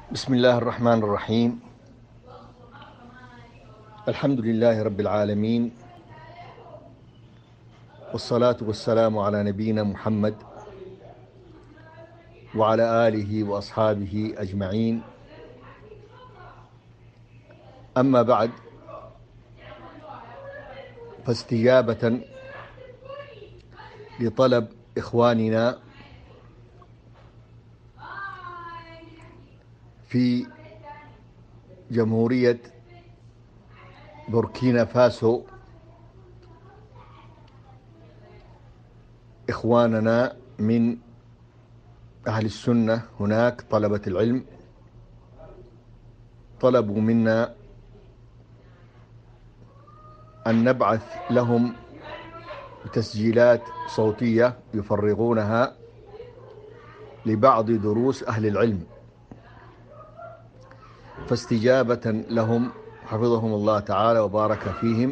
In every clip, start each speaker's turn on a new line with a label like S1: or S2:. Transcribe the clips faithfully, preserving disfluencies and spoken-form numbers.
S1: بسم الله الرحمن الرحيم. الحمد لله رب العالمين، والصلاة والسلام على نبينا محمد وعلى آله وأصحابه أجمعين. أما بعد، فاستجابة لطلب إخواننا في جمهورية بوركينا فاسو، إخواننا من أهل السنة هناك طلبة العلم طلبوا منا أن نبعث لهم تسجيلات صوتية يفرغونها لبعض دروس أهل العلم، فاستجابة لهم حفظهم الله تعالى وبارك فيهم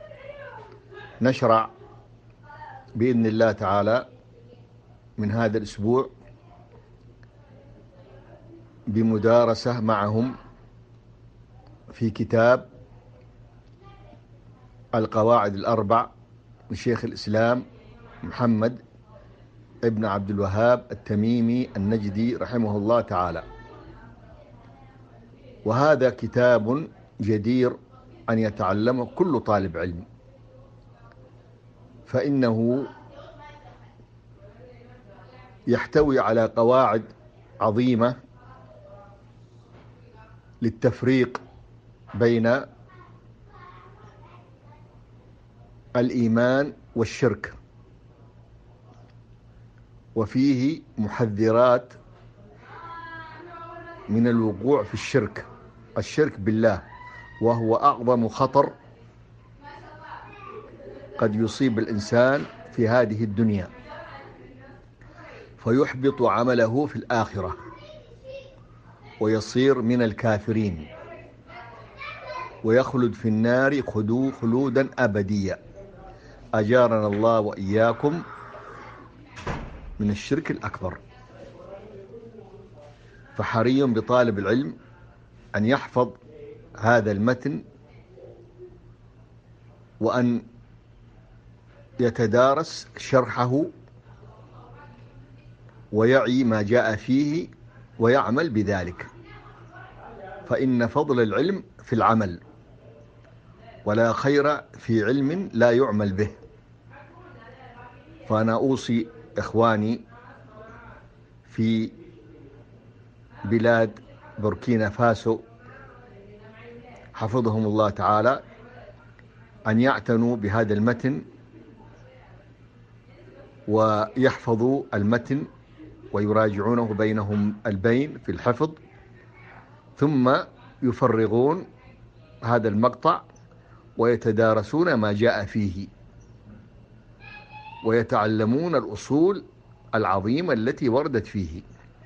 S1: نشرع بإذن الله تعالى من هذا الأسبوع بمدارسة معهم في كتاب القواعد الأربع لشيخ الإسلام محمد ابن عبد الوهاب التميمي النجدي رحمه الله تعالى. وهذا كتاب جدير أن يتعلمه كل طالب علم، فإنه يحتوي على قواعد عظيمة للتفريق بين الإيمان والشرك، وفيه محذرات من الوقوع في الشرك الشرك بالله، وهو أعظم خطر قد يصيب الإنسان في هذه الدنيا فيحبط عمله في الآخرة ويصير من الكافرين ويخلد في النار خلودا أبديا. أجارنا الله وإياكم من الشرك الأكبر. فحري بطالب العلم أن يحفظ هذا المتن وأن يتدارس شرحه ويعي ما جاء فيه ويعمل بذلك، فإن فضل العلم في العمل، ولا خير في علم لا يعمل به. فأنا أوصي إخواني في بلاد بوركينا فاسو حفظهم الله تعالى أن يعتنوا بهذا المتن ويحفظوا المتن ويراجعونه بينهم البين في الحفظ، ثم يفرغون هذا المقطع ويتدارسون ما جاء فيه ويتعلمون الأصول العظيمة التي وردت فيه.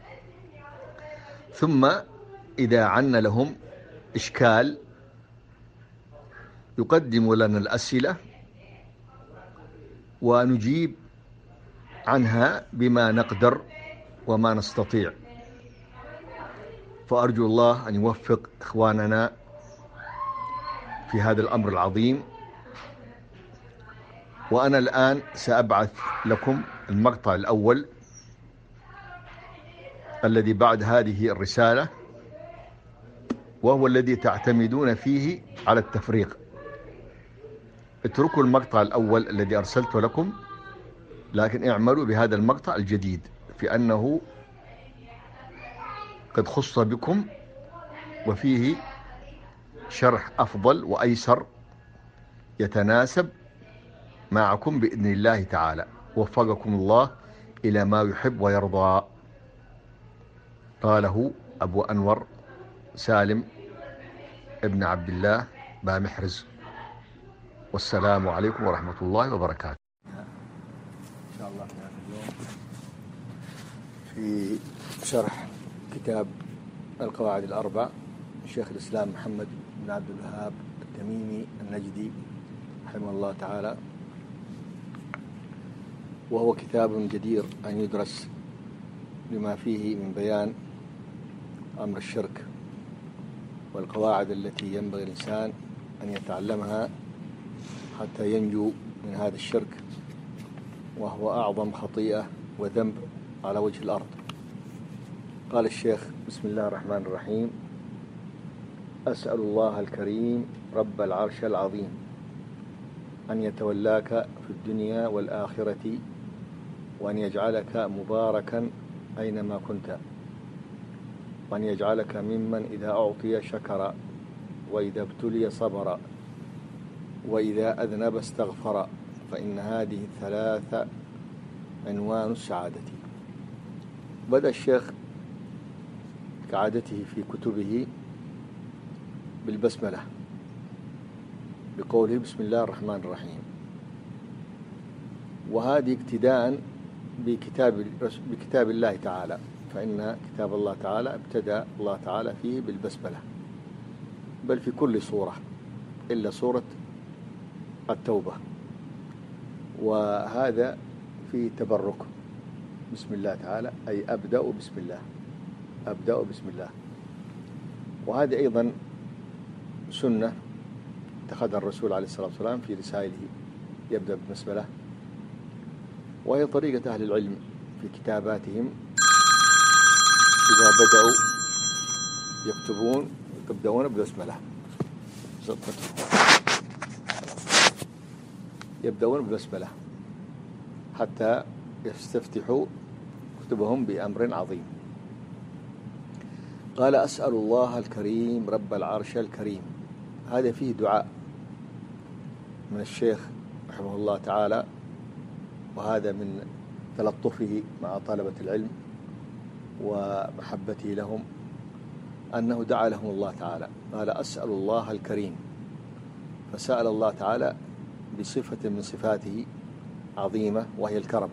S1: ثم إذا عن لهم إشكال يقدم لنا الأسئلة ونجيب عنها بما نقدر وما نستطيع. فأرجو الله أن يوفق إخواننا في هذا الأمر العظيم. وأنا الآن سأبعث لكم المقطع الأول الذي بعد هذه الرسالة، وهو الذي تعتمدون فيه على التفريق. اتركوا المقطع الأول الذي أرسلته لكم، لكن اعملوا بهذا المقطع الجديد في أنه قد خص بكم وفيه شرح أفضل وأيسر يتناسب معكم بإذن الله تعالى. وفقكم الله إلى ما يحب ويرضى. قاله أبو أنور سالم ابن عبد الله بامحرز. والسلام عليكم ورحمة الله وبركاته. إن شاء الله في هذا اليوم في شرح كتاب القواعد الأربع شيخ الإسلام محمد بن عبد الوهاب التميمي النجدي رحمه الله تعالى، وهو كتاب جدير أن يدرس لما فيه من بيان
S2: أمر الشرك والقواعد التي ينبغي الإنسان أن يتعلمها حتى ينجو من هذا الشرك، وهو أعظم خطيئة وذنب على وجه الأرض. قال الشيخ: بسم الله الرحمن الرحيم. أسأل الله الكريم رب العرش العظيم أن يتولاك في الدنيا والآخرة، وأن يجعلك مباركا أينما كنت، وأن يجعلك ممن إذا أعطي شكر، وإذا ابتلي صبر، وإذا أذنب استغفر، فإن هذه الثلاثة عنوان السعادة. بدأ الشيخ كعادته في كتبه بالبسملة بقوله: بسم الله الرحمن الرحيم، وهذه ابتداء بكتاب بكتاب الله تعالى، فإن كتاب الله تعالى ابتدأ الله تعالى فيه بالبسملة، بل في كل سورة إلا سورة التوبة، وهذا في تبرك بسم الله تعالى، أي أبدأ بسم الله، أبدأ بسم الله. وهذه أيضا سنة اتخذها الرسول عليه الصلاة والسلام في رسائله، يبدأ بالبسملة، وهي طريقة أهل العلم في كتاباتهم، إذا بدأوا يكتبون يبدأون بالبسملة، يبدأون بالبسملة حتى يستفتحوا كتبهم بأمر عظيم. قال: أسأل الله الكريم رب العرش الكريم. هذا فيه دعاء من الشيخ رحمه الله تعالى، وهذا من تلطفه مع طلبة العلم ومحبته لهم، أنه دعا لهم الله تعالى. قال: أسأل الله الكريم، فسأل الله تعالى بصفة من صفاته عظيمة، وهي الكرم.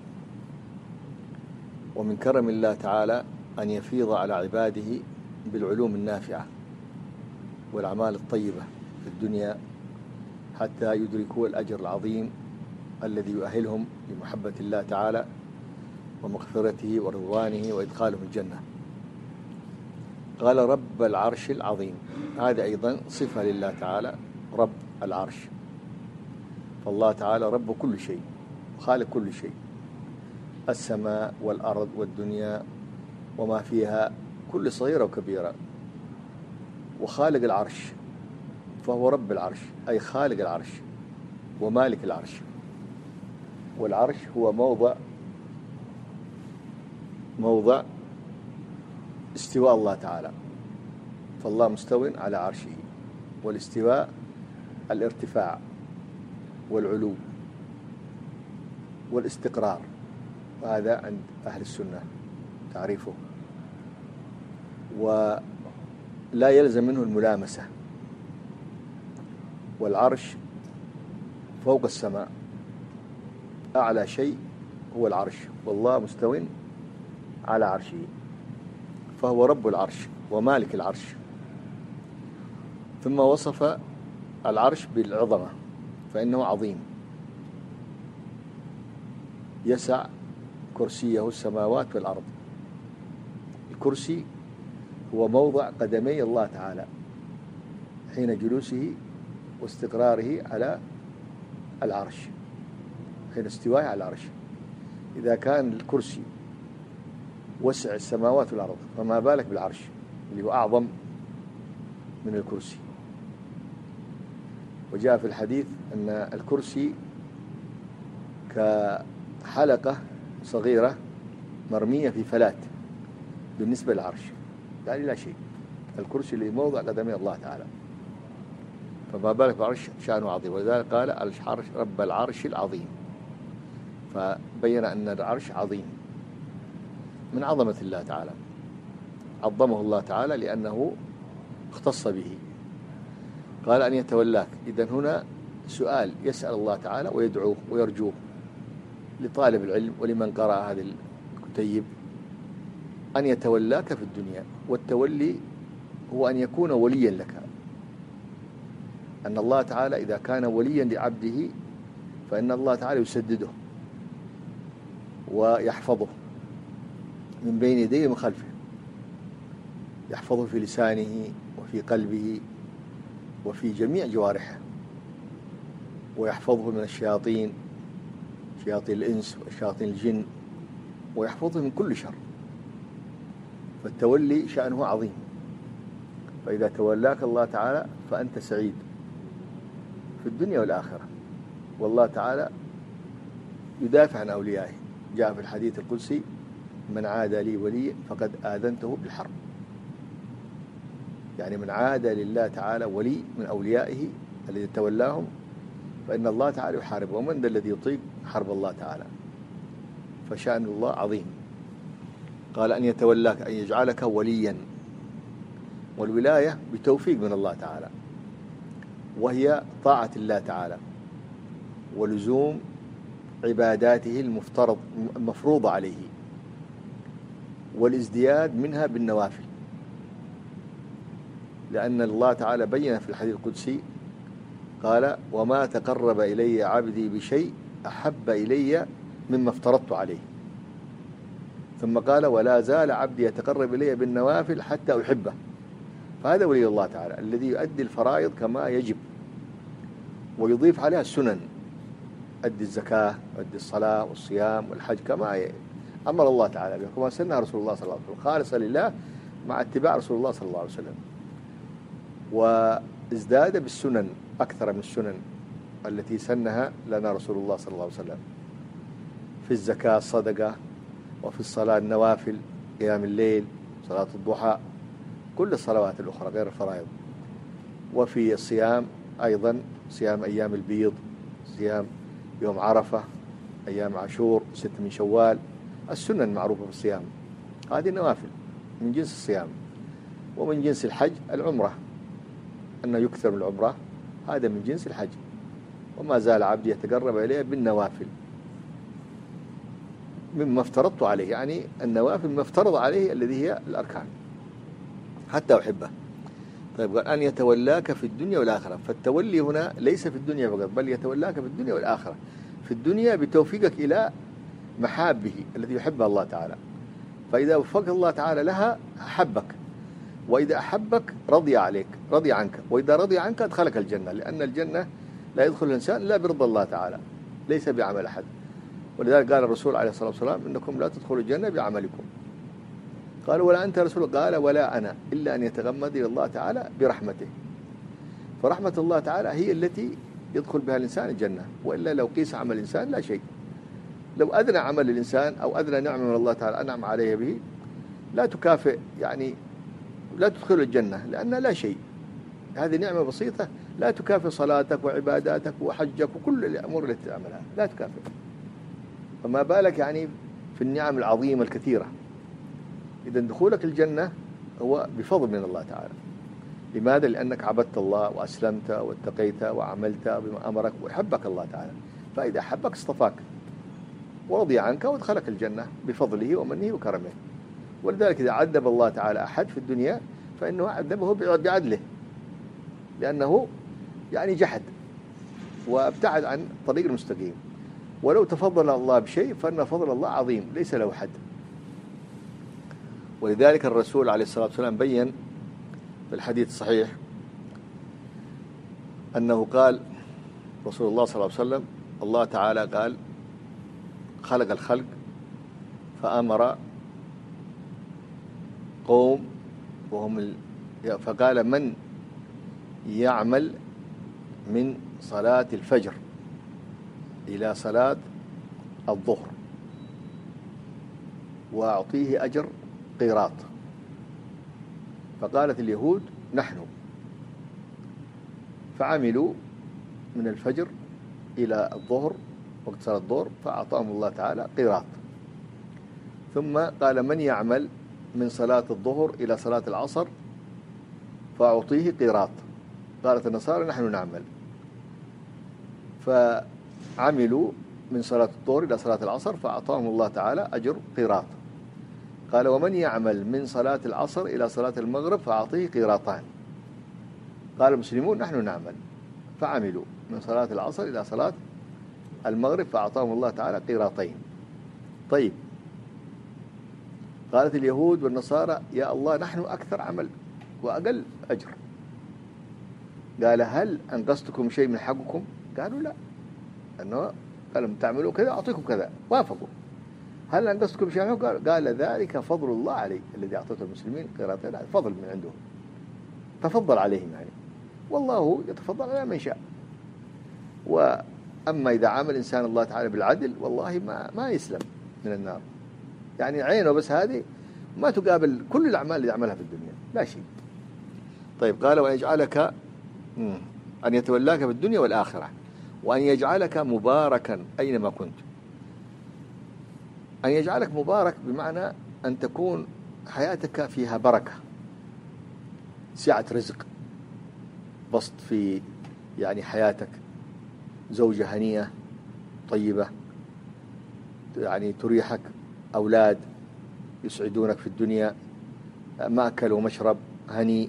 S2: ومن كرم الله تعالى أن يفيض على عباده بالعلوم النافعة والأعمال الطيبة في الدنيا، حتى يدركوا الأجر العظيم الذي يؤهلهم لمحبة الله تعالى ومغفرته ورضوانه وإدخالهم الجنة. قال: رب العرش العظيم. هذا أيضا صفة لله تعالى، رب العرش، فالله تعالى رب كل شيء، خالق كل شيء، السماء والأرض والدنيا وما فيها، كل صغيرة وكبيرة، وخالق العرش، فهو رب العرش، أي خالق العرش ومالك العرش. والعرش هو موضع موضع استواء الله تعالى، فالله مستو على عرشه، والاستواء الارتفاع والعلو والاستقرار، وهذا عند أهل السنة تعريفه، ولا يلزم منه الملامسة. والعرش فوق السماء، أعلى شيء هو العرش، والله مستو على عرشه، فهو رب العرش ومالك العرش. ثم وصف العرش بالعظمة، فإنه عظيم، يسع كرسيه السماوات والأرض. الكرسي هو موضع قدمي الله تعالى حين جلوسه واستقراره على العرش، حين استوائه على العرش. إذا كان الكرسي وسع السماوات والأرض، فما بالك بالعرش اللي هو أعظم من الكرسي. وجاء في الحديث أن الكرسي كحلقة صغيرة مرمية في فلات بالنسبة للعرش، يعني لا شيء. الكرسي اللي موضع قدمي الله تعالى، فما بالك بالعرش شأنه عظيم. ولذلك قال: العرش رب العرش العظيم، فبين أن العرش عظيم من عظمة الله تعالى، عظمه الله تعالى لأنه اختص به. قال: أن يتولاك. إذن هنا سؤال، يسأل الله تعالى ويدعوه ويرجوه لطالب العلم ولمن قرأ هذه الكتيب أن يتولاك في الدنيا. والتولي هو أن يكون وليا لك، أن الله تعالى إذا كان وليا لعبده فإن الله تعالى يسدده ويحفظه من بين يديه ومن خلفه، يحفظه في لسانه وفي قلبه وفي جميع جوارحه، ويحفظه من الشياطين، شياطين الإنس وشياطين الجن، ويحفظه من كل شر. فالتولي شأنه عظيم. فإذا تولاك الله تعالى فأنت سعيد في الدنيا والآخرة. والله تعالى يدافع عن أوليائه. جاء في الحديث القدسي: من عادى لي ولي فقد آذنته بالحرب. يعني من عادى لله تعالى ولي من أوليائه الذي تولاهم فإن الله تعالى يحارب. ومن ذا الذي يطيق حرب الله تعالى؟ فشأن الله عظيم. قال: أن يتولاك، أن يجعلك وليا. والولاية بتوفيق من الله تعالى، وهي طاعة الله تعالى ولزوم عباداته المفترض المفروضة عليه، والازدياد منها بالنوافل. لأن الله تعالى بين في الحديث القدسي قال: وما تقرب إلي عبدي بشيء أحب إلي مما افترضت عليه. ثم قال: ولا زال عبدي يتقرب إلي بالنوافل حتى أحبه. فهذا ولي الله تعالى الذي يؤدي الفرائض كما يجب ويضيف عليها السنن، أدي الزكاة وأدي الصلاة والصيام والحج كما أمر الله تعالى به، كما سنها رسول الله صلى الله عليه وسلم، خالصا لله مع اتباع رسول الله صلى الله عليه وسلم. وازداد بالسنن أكثر من السنن التي سنها لنا رسول الله صلى الله عليه وسلم، في الزكاة الصدقة، وفي الصلاة النوافل، قيام الليل، صلاة الضحى، كل الصلوات الأخرى غير الفرائض. وفي الصيام أيضا صيام أيام البيض، صيام يوم عرفة، أيام عاشور، ست من شوال، السنن المعروفة في الصيام. هذه النوافل من جنس الصيام. ومن جنس الحج العمرة، أنه يكثر من العمرة، هذا من جنس الحج. وما زال عبدي يتقرب إليه بالنوافل مما افترضت عليه، يعني النوافل ما افترض عليه الذي هي الأركان حتى أحبه. طيب، قال: أن يتولاك في الدنيا والآخرة. فالتولي هنا ليس في الدنيا فقط، بل يتولاك في الدنيا والآخرة. في الدنيا بتوفيقك إلى محابه الذي يحبها الله تعالى، فإذا وفق الله تعالى لها أحبك، وإذا أحبك رضي عليك، رضي عنك، وإذا رضي عنك أدخلك الجنة. لأن الجنة لا يدخل الإنسان إلا برضا الله تعالى، ليس بعمل أحد. ولذلك قال الرسول عليه الصلاة والسلام: إنكم لا تدخلوا الجنة بعملكم. قالوا: ولا أنت يا رسول الله؟ قال: ولا أنا، إلا أن يتغمدني الله تعالى برحمته. فرحمة الله تعالى هي التي يدخل بها الإنسان الجنة، وإلا لو قيس عمل الإنسان لا شيء. لو أدنى عمل الإنسان أو أدنى نعمة من الله تعالى أنعم عليه به لا تكافئ، يعني لا تدخل الجنة، لأنها لا شيء. هذه نعمة بسيطة لا تكافئ صلاتك وعباداتك وحجك وكل الأمور التي تعملها، لا تكافئ. فما بالك يعني في النعم العظيمة الكثيرة. إذا دخولك الجنة هو بفضل من الله تعالى. لماذا؟ لأنك عبدت الله وأسلمت واتقيت وعملت بما أمرك وحبك الله تعالى. فإذا حبك اصطفاك ورضي عنك وادخلك الجنة بفضله ومنه وكرمه. ولذلك إذا عذب الله تعالى أحد في الدنيا فإنه عذبه بعدله، لأنه يعني جحد وابتعد عن طريق المستقيم. ولو تفضل الله بشيء فإن فضل الله عظيم ليس له حد. ولذلك الرسول عليه الصلاة والسلام بين في الحديث الصحيح أنه قال رسول الله صلى الله عليه وسلم: الله تعالى قال خلق الخلق فأمر قوم وهم ال... فقال: من يعمل من صلاة الفجر إلى صلاة الظهر وأعطيه أجر قيراط. فقالت اليهود: نحن. فعملوا من الفجر إلى الظهر وقت صلاة الظهر فأعطاهم الله تعالى قيراط. ثم قال: من يعمل من صلاة الظهر إلى صلاة العصر فأعطيه قيراط. قالت النصارى: نحن نعمل. فعملوا من صلاة الظهر إلى صلاة العصر فأعطاهم الله تعالى أجر قيراط. قال: ومن يعمل من صلاة العصر إلى صلاة المغرب فأعطيه قيراطان. قال المسلمون: نحن نعمل. فعملوا من صلاة العصر إلى صلاة المغرب فأعطاهم الله تعالى قيراطين. طيب، قالت اليهود والنصارى يا الله نحن أكثر عمل وأقل أجر. قال هل أنقصتكم شيء من حقكم؟ قالوا لا، أنه قال تعملوا كذا أعطيكم كذا، وافقوا. هل أنقصتكم شيء من حقكم؟ قال, قال ذلك فضل الله علي الذي أعطيته المسلمين قراءتين، فضل من عنده، تفضل عليهم يعني، والله يتفضل على من شاء. وأما إذا عامل إنسان الله تعالى بالعدل والله ما ما يسلم من النار، يعني عينه بس هذه ما تقابل كل الأعمال اللي يعملها في الدنيا، لا شيء. طيب قال وأن يجعلك أن يتولاك في الدنيا والآخرة، وأن يجعلك مباركا أينما كنت. أن يجعلك مبارك بمعنى أن تكون حياتك فيها بركة، سعة رزق، بسط في يعني حياتك، زوجة هنية طيبة يعني تريحك، أولاد يسعدونك في الدنيا، مأكل ومشرب هني،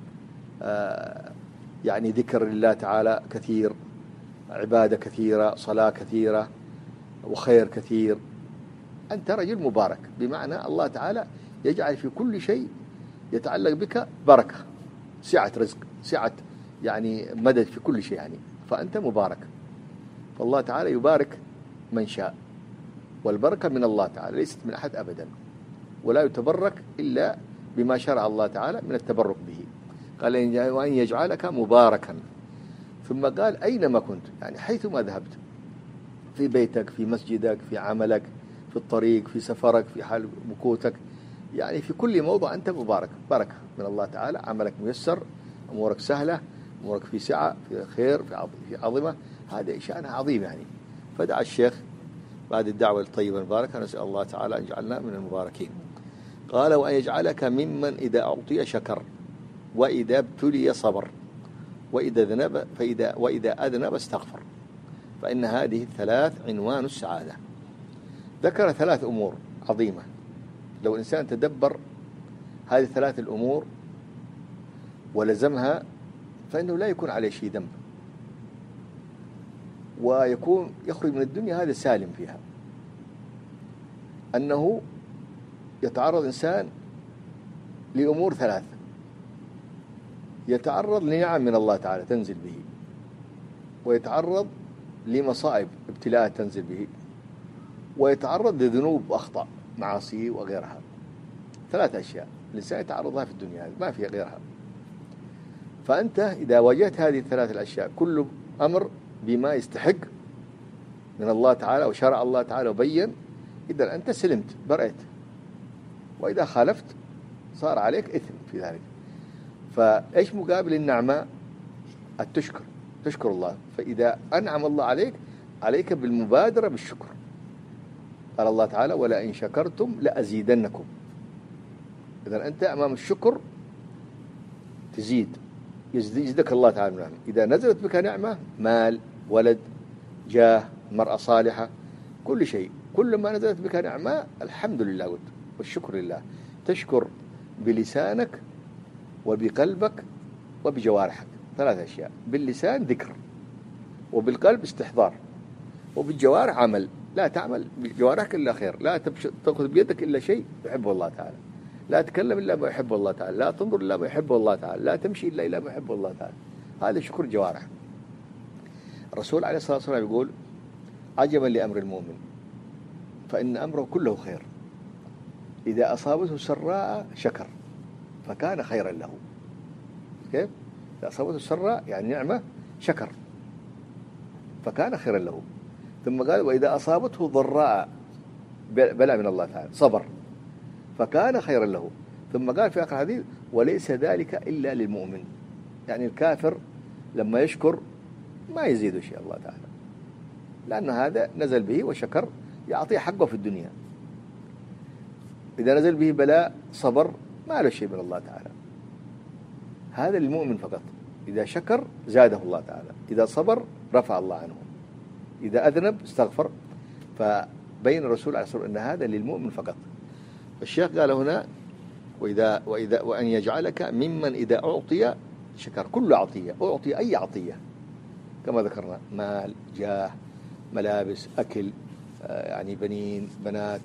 S2: يعني ذكر لله تعالى كثير، عبادة كثيرة، صلاة كثيرة، وخير كثير. أنت رجل مبارك بمعنى الله تعالى يجعل في كل شيء يتعلق بك بركة، سعة رزق، سعة يعني مدد في كل شيء يعني، فأنت مبارك. فالله تعالى يبارك من شاء، والبركة من الله تعالى ليست من أحد أبدا، ولا يتبرك إلا بما شرع الله تعالى من التبرك به. قال وأن يجعلك مباركا، ثم قال أينما كنت، يعني حيثما ذهبت، في بيتك، في مسجدك، في عملك، في الطريق، في سفرك، في حال مكوتك، يعني في كل موضع أنت مبارك، بركة من الله تعالى، عملك ميسر، أمورك سهلة، أمورك في سعة، في خير، في عظمة، هذا شأنها عظيم يعني. فدعا الشيخ بعد الدعوة الطيبة المباركة نسأل الله تعالى أن يجعلنا من المباركين. قال وأن يجعلك ممن إذا أعطي شكر، وإذا ابتلي صبر، وإذا ذنب فإذا وإذا أذنب استغفر، فإن هذه الثلاث عنوان السعادة. ذكر ثلاث أمور عظيمة، لو الإنسان تدبر هذه الثلاث الأمور ولزمها فإنه لا يكون عليه شيء ذنب، ويكون يخرج من الدنيا هذا سالم فيها. أنه يتعرض إنسان لأمور ثلاث، يتعرض لنعم من الله تعالى تنزل به، ويتعرض لمصائب ابتلاء تنزل به، ويتعرض لذنوب وأخطاء معاصي وغيرها. ثلاث أشياء الإنسان يتعرض لها في الدنيا، ما في غيرها. فأنت إذا واجهت هذه الثلاث الأشياء كل أمر بما يستحق من الله تعالى وشرع الله تعالى وبين، إذا أنت سلمت برأت، وإذا خالفت صار عليك إثم في ذلك. فإيش مقابل النعمة؟ التشكر، تشكر الله. فإذا أنعم الله عليك عليك بالمبادرة بالشكر. قال الله تعالى ولئن شكرتم لأزيدنكم. إذا أنت أمام الشكر تزيد، يزيدك الله تعالى نعمة. إذا نزلت بك نعمة، مال، ولد، جاه، مرأة صالحة، كل شيء، كل ما نزلت بك نعمة الحمد لله قلت والشكر لله. تشكر بلسانك وبقلبك وبجوارحك، ثلاث أشياء. باللسان ذكر، وبالقلب استحضار، وبالجوارح عمل. لا تعمل بجوارحك إلا خير، لا تأخذ بيدك إلا شيء يحبه الله تعالى، لا تتكلم إلا ما يحبه الله تعالى، لا تنظر إلا ما يحبه الله تعالى، لا تمشي إلا إلا ما يحبه الله تعالى. هذا شكر جوارح. الرسول عليه الصلاة والسلام يقول عجبا لأمر المؤمن فإن أمره كله خير، إذا أصابته سراء شكر فكان خيرا له. كيف؟ إذا أصابته سراء يعني نعمة شكر فكان خيرا له. ثم قال وإذا أصابته ضراء بلاء من الله تعالى صبر فكان خيرا له. ثم قال في آخر الحديث وليس ذلك إلا للمؤمن، يعني الكافر لما يشكر ما يزيد شيء الله تعالى، لأن هذا نزل به وشكر يعطيه حقه في الدنيا. إذا نزل به بلاء صبر ما له شيء من الله تعالى. هذا للمؤمن فقط. إذا شكر زاده الله تعالى، إذا صبر رفع الله عنه، إذا أذنب استغفر. فبين الرسول عليه الصلاة والسلام أن هذا للمؤمن فقط. الشيخ قال هنا وإذا وإذا وأن يجعلك ممن إذا أعطي شكر. كل عطية، أعطي أي عطية كما ذكرنا، مال، جاه، ملابس، أكل، يعني بنين، بنات،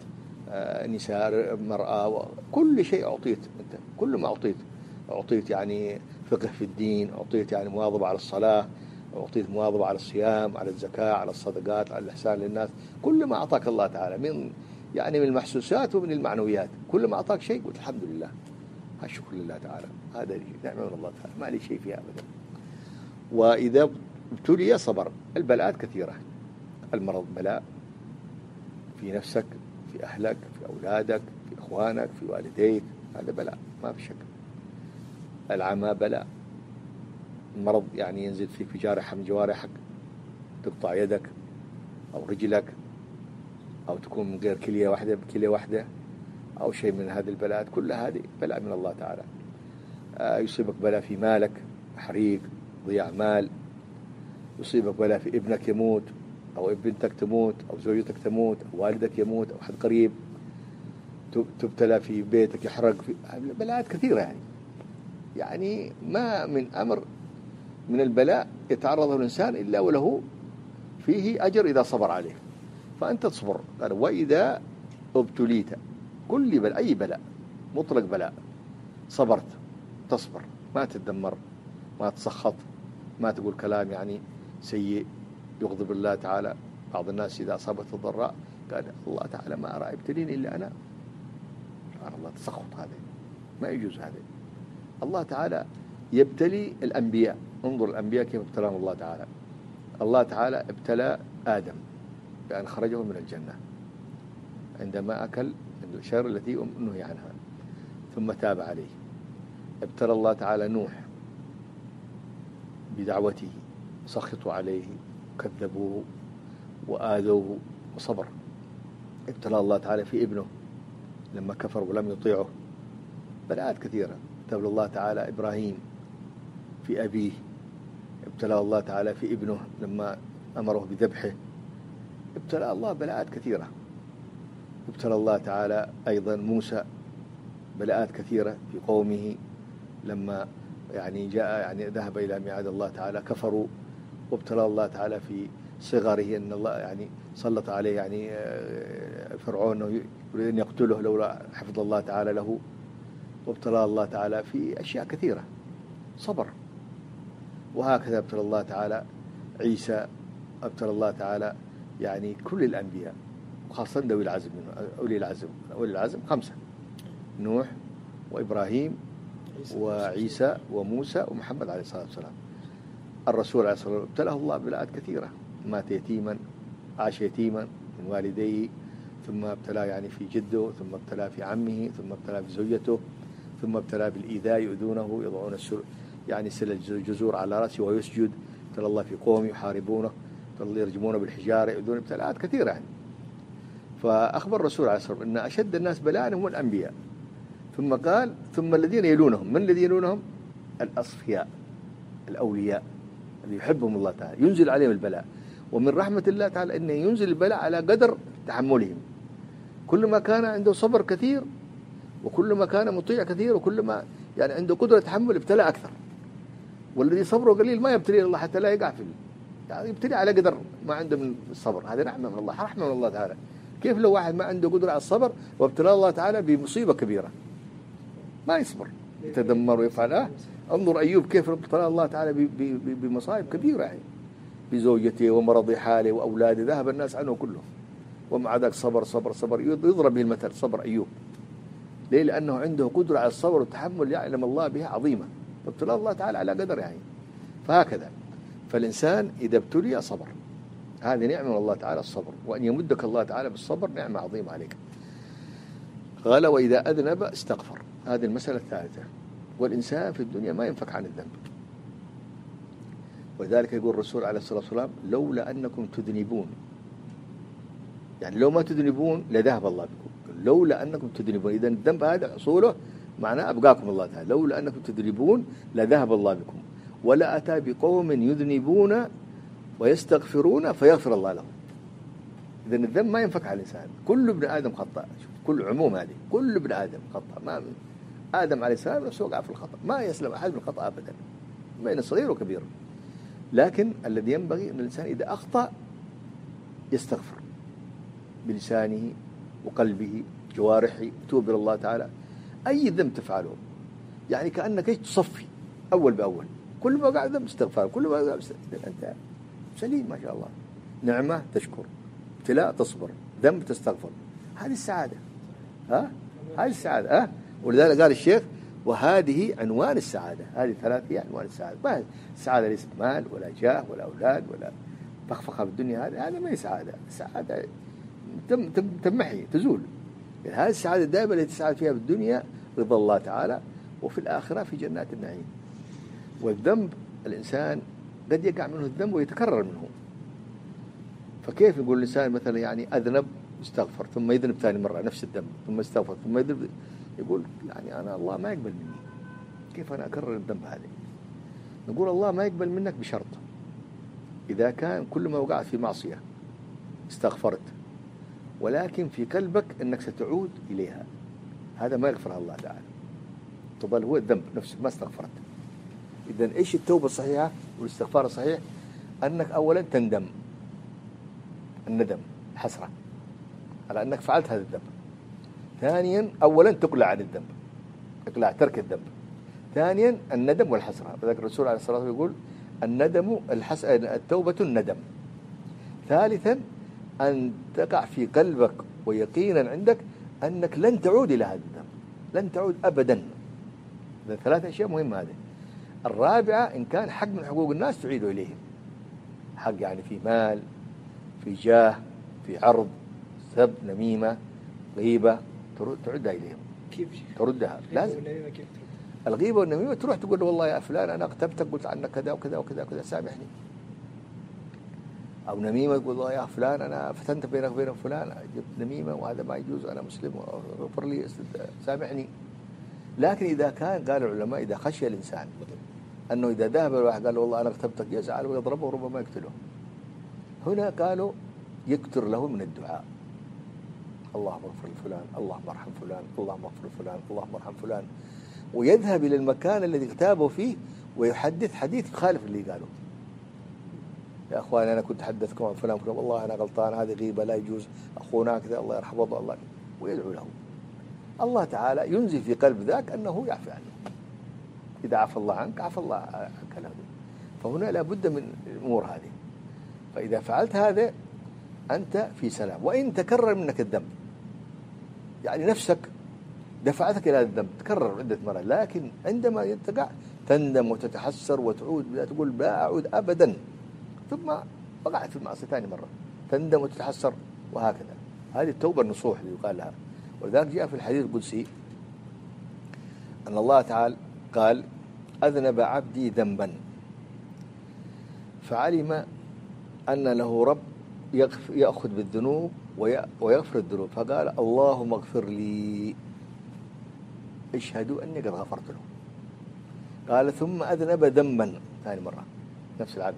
S2: نساء، مرأة، كل شيء أعطيت أنت، كل ما أعطيت أعطيت يعني فقه في الدين، أعطيت يعني مواظبة على الصلاة، أعطيت مواظبة على الصيام، على الزكاة، على الصدقات، على الإحسان للناس. كل ما أعطاك الله تعالى من يعني من المحسوسات ومن المعنويات، كل ما أعطاك شيء قلت الحمد لله، الشكر لله تعالى، هذا نعمة من الله تعالى، ما لي شيء فيها أبدا. وإذا ابتلي صبر. البلاءات كثيرة، المرض بلاء في نفسك، في أهلك، في أولادك، في إخوانك، في والديك، هذا بلاء ما في شك. العمى بلاء، المرض يعني ينزل فيك في جارحة من جوارحك، تقطع يدك أو رجلك، أو تكون من غير كلية واحدة بكلية واحدة، أو شيء من هذه البلاءات، كل هذه بلاء من الله تعالى. آه يصيبك بلاء في مالك، حريق، ضياع مال، يصيبك بلاء في ابنك يموت، أو بنتك تموت، أو زوجتك تموت، أو والدك يموت، أو حد قريب، تبتلى في بيتك يحرق، في بلاءات كثيرة يعني. يعني ما من أمر من البلاء يتعرض الإنسان إلا وله فيه أجر إذا صبر عليه. فأنت تصبر. قال وإذا ابتليت، كل بلاء، أي بلاء مطلق بلاء، صبرت، تصبر، ما تتدمر، ما تسخط، ما تقول كلام يعني سيء يغضب الله تعالى. بعض الناس إذا أصابت الضراء قال الله تعالى ما أرى يبتليني إلا أنا. سبحان الله، تسخط هذا ما يجوز. هذا الله تعالى يبتلي الأنبياء. انظر الأنبياء كيف ابتلاهم الله تعالى. الله تعالى ابتلى آدم بأن خرجه من الجنة عندما أكل الشجرة التي نهي عنها، ثم تاب عليه. ابتلى الله تعالى نوح بدعوته، سخطوا عليه، كذبوه وآذوه وصبر. ابتلى الله تعالى في ابنه لما كفر ولم يطيعه. بلاءات كثيرة. ابتلى الله تعالى إبراهيم في أبيه. ابتلى الله تعالى في ابنه لما أمره بذبحه. ابتلى الله بلاءات كثيرة. ابتلى الله تعالى أيضا موسى بلاءات كثيرة في قومه لما يعني جاء يعني ذهب إلى ميعاد الله تعالى كفروا. وابتلى الله تعالى في صغره أن الله يعني سلط عليه يعني فرعون يريد أن يقتله لولا حفظ الله تعالى له. وابتلى الله تعالى في أشياء كثيرة، صبر. وهكذا ابتلى الله تعالى عيسى، ابتلى الله تعالى يعني كل الأنبياء، وخاصة ذوي العزم منه. أولي العزم أولي العزم خمسة: نوح وإبراهيم وعيسى وموسى ومحمد عليه الصلاة والسلام. الرسول عليه الصلاة والسلام ابتلاه الله بلاءات كثيرة، مات يتيما، عاش يتيما من والديه، ثم ابتلاه يعني في جده، ثم ابتلاه في عمه، ثم ابتلاه في زوجته، ثم ابتلاه بالإيذاء، يؤذونه، يضعون السر يعني سل الجزور على رأسه ويسجد. ابتلى الله في قوم يحاربونه، ابتلى الله يرجمونه بالحجارة، يؤذون، ابتلاءات كثيرة يعني. فأخبر الرسول عليه الصلاة والسلام أن أشد الناس بلاء هم الأنبياء، ثم قال ثم الذين يلونهم. من الذين يلونهم؟ الأصفياء الأولياء اللي يحبهم الله تعالى، ينزل عليهم البلاء. ومن رحمة الله تعالى أنه ينزل البلاء على قدر تحملهم. كل ما كان عنده صبر كثير، وكل ما كان مطيع كثير، وكل ما يعني عنده قدرة تحمل ابتلاء أكثر. والذي صبره قليل ما يبتلي الله حتى لا يقع في يعني يبتلي على قدر ما عنده من الصبر. هذا نعمة من الله، رحمة من الله تعالى. كيف لو واحد ما عنده قدرة على الصبر وابتلى الله تعالى بمصيبة كبيرة ما يصبر، يتدمر ويفعل. اه انظر أيوب كيف ابتلى الله تعالى بمصائب كبيرة يعني، بزوجته ومرض حاله وأولاده، ذهب الناس عنه كله، ومع ذلك صبر صبر صبر. يضرب به المثل صبر أيوب. ليه؟ لأنه عنده قدرة على الصبر والتحمل يعلم الله بها عظيمة، فابتلى الله تعالى على قدر يعني. فهكذا فالإنسان إذا ابتلي صبر، هذه نعمة من الله تعالى الصبر، وأن يمدك الله تعالى بالصبر نعمة عظيمة عليك. قال وإذا أذنب استغفر. هذه المسألة الثالثة. والإنسان في الدنيا ما ينفك عن الذنب، ولذلك يقول الرسول عليه الصلاة والسلام لولا أنكم تذنبون، يعني لو ما تذنبون لذهب الله بكم، لولا أنكم تذنبون. إذن الذنب هذا حصوله معناه أبقاكم الله تعالى. لولا أنكم تذنبون لذهب الله بكم، ولا أتى بقوم يذنبون ويستغفرون فيغفر الله لهم. إذن الذنب ما ينفك على الإنسان. كل ابن آدم خطأ، كل عموم هذه، كل ابن آدم خطأ. ما آدم عليه السلام نفسه وقع في الخطأ، ما يسلم أحد من الخطأ أبدا بين صغير وكبير. لكن الذي ينبغي أن الإنسان إذا أخطأ يستغفر بلسانه وقلبه جوارحي، توب إلى الله تعالى. أي ذنب تفعله يعني كأنك ايش تصفي أول بأول، كل ما قاعد ذنب استغفار، كل ما قاعد أنت سليم ما شاء الله. نعمة تشكر، ابتلاء تصبر، ذنب تستغفر. هذه السعادة، ها هذه السعادة. ها ولذلك قال الشيخ وهذه عنوان السعادة. هذه ثلاث هي عنوان السعادة. ما السعادة ليست مال ولا جاه ولا أولاد ولا فخفخة بالدنيا. هذا هذا ما هي سعادة. السعادة تم تم تمحي تزول. يعني هذه السعادة الدائمة التي تسعد فيها بالدنيا رضا الله تعالى، وفي الآخرة في جنات النعيم. والذنب الإنسان قد يقع منه الذنب ويتكرر منه. فكيف يقول الإنسان مثلا يعني أذنب استغفر ثم يذنب ثاني مرة نفس الذنب ثم استغفر ثم يذنب، يقول يعني أنا الله ما يقبل مني، كيف أنا أكرر الذنب هذا؟ نقول الله ما يقبل منك بشرط، إذا كان كل ما وقعت في معصية استغفرت ولكن في قلبك أنك ستعود إليها، هذا ما يغفرها الله تعالى، تظل هو الذنب نفسه ما استغفرت. إذن إيش التوبة الصحيحة والاستغفار الصحيح؟ أنك أولا تندم، الندم حسرة على أنك فعلت هذا الذنب. ثانيا أولا تقلع عن الذنب، اقلع ترك الذنب. ثانيا الندم والحسرة، فذلك الرسول عليه الصلاة والسلام يقول الندم الحس... التوبة الندم. ثالثا أن تقع في قلبك ويقينا عندك أنك لن تعود إلى هذا الذنب، لن تعود أبدا. ثلاث أشياء مهمة هذه. الرابعة إن كان حق من حقوق الناس تعيده إليهم، حق يعني في مال، في جاه، في عرض، سب، نميمة، غيبة، تعدها إليهم.
S3: كيف
S2: تردها لازم.
S3: كيف
S2: الغيبة والنميمة تروح تقول والله يا فلان أنا اغتبتك قلت عنك كذا وكذا وكذا وكذا سامحني. أو نميمة تقول والله يا فلان أنا فتنت بينك وبين فلان، جبت نميمة وهذا ما يجوز، أنا مسلم اغفر لي سامحني. لكن إذا كان قال العلماء إذا خشي الإنسان أنه إذا ذهب الواحد قال والله أنا اغتبتك يزعل ويضربه وربما يقتله، هنا قالوا يكتر له من الدعاء، اللهم اغفر لفلان، اللهم ارحم فلان، اللهم اغفر فلان، اللهم ارحم فلان، ويذهب إلى المكان الذي اغتابه فيه ويحدث حديث يخالف اللي قاله. يا أخواني أنا كنت حدثكم عن فلان فلان والله أنا غلطان، هذه غيبة لا يجوز، أخونا كذا الله يرحمه الله، ويدعو له. الله تعالى ينزل في قلب ذاك أنه يعفو عنه، إذا عفى الله عنك عفى الله عنك له. فهنا لا بد من الأمور هذه. فإذا فعلت هذا أنت في سلام. وإن تكرر منك الذنب يعني نفسك دفعتك إلى الذنب تكرر عدة مرات، لكن عندما يتقع تندم وتتحسر وتعود لا تقول لا أعود أبدا، ثم وقعت في المعصية ثاني مرة تندم وتتحسر وهكذا. هذه التوبة النصوح اللي يقال لها. ولذلك جاء في الحديث القدسي أن الله تعالى قال أذنب عبدي ذنبا فعلم أن له رب يأخذ بالذنوب ويغفر الذنوب، فقال اللهم اغفر لي اشهدوا أني قد غفرت له. قال ثم أذنب ذنبا ثاني مرة نفس العبد،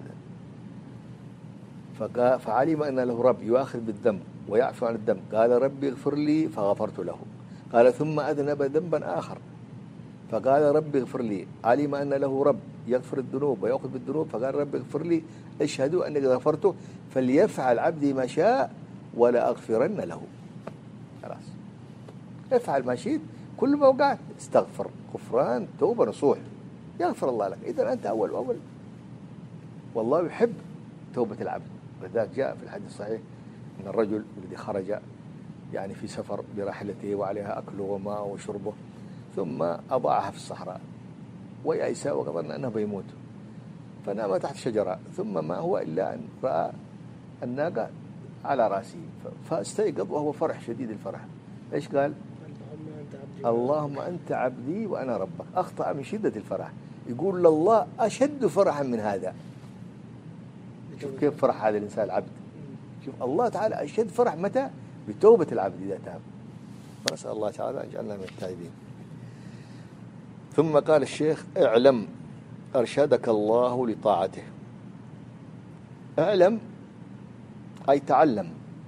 S2: فعلم أن له رب يؤاخذ بالذنب ويعفو عن الذنب، قال ربي اغفر لي فغفرت له. قال ثم أذنب ذنبا آخر فقال ربي اغفر لي، علم أن له رب يغفر الذنوب ويأخذ بالذنوب، فقال ربي اغفر لي اشهدوا أني غفرته، فليفعل عبدي ما شاء ولا أغفرن له. خلاص افعل ما شئت، كل ما وقعت استغفر، غفران توبة نصوح يغفر الله لك. إذا أنت أول وأول، والله يحب توبة العبد. ولذلك جاء في الحديث الصحيح أن الرجل الذي خرج يعني في سفر براحلته وعليها أكله وماء وشربه، ثم أضاعها في الصحراء ويأس وظن أنه بيموت، فنام تحت شجرة، ثم ما هو إلا أن رأى الناقة على رأسه فاستيقظ وهو فرح شديد الفرح. إيش قال؟ اللهم أنت عبدي وأنا ربك. أخطأ من شدة الفرح، يقول لله أشد فرحا من هذا. شوف كيف فرح هذا الإنسان العبد. شوف الله تعالى أشد فرح متى؟ بتوبة العبد إذا تاب. فنسأل الله تعالى أن يجعلنا من التائبين. ثم قال الشيخ اعلم أرشدك الله لطاعته. اعلم أي تعلم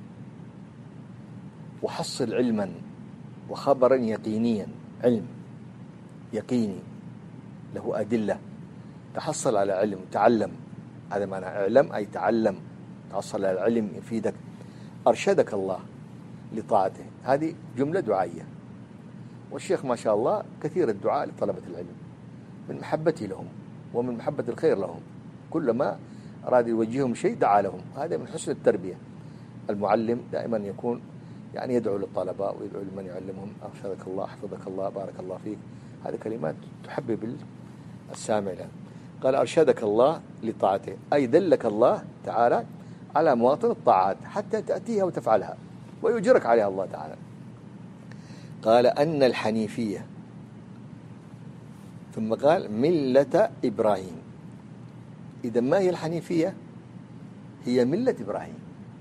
S2: وحصل علما وخبرا يقينيا، علم يقيني له أدلة، تحصل على علم، تعلم، هذا معنى اعلم أي تعلم، تحصل على العلم يفيدك. أرشدك الله لطاعته. هذه جملة دعائية، والشيخ ما شاء الله كثير الدعاء لطلبة العلم من محبته لهم ومن محبة الخير لهم، كلما أراد يوجههم شيء دعا لهم. هذا من حسن التربية. المعلم دائما يكون يعني يدعو للطلبة ويدعو لمن يعلمهم، أرشدك الله، حفظك الله، بارك الله فيك. هذه كلمات تحبب السامع له. قال أرشدك الله لطاعته، أي دلك الله تعالى على مواطن الطاعات حتى تأتيها وتفعلها ويجرك عليها الله تعالى. قال أن الحنيفية، ثم قال ملة إبراهيم. إذا ما هي الحنيفية؟ هي ملة إبراهيم.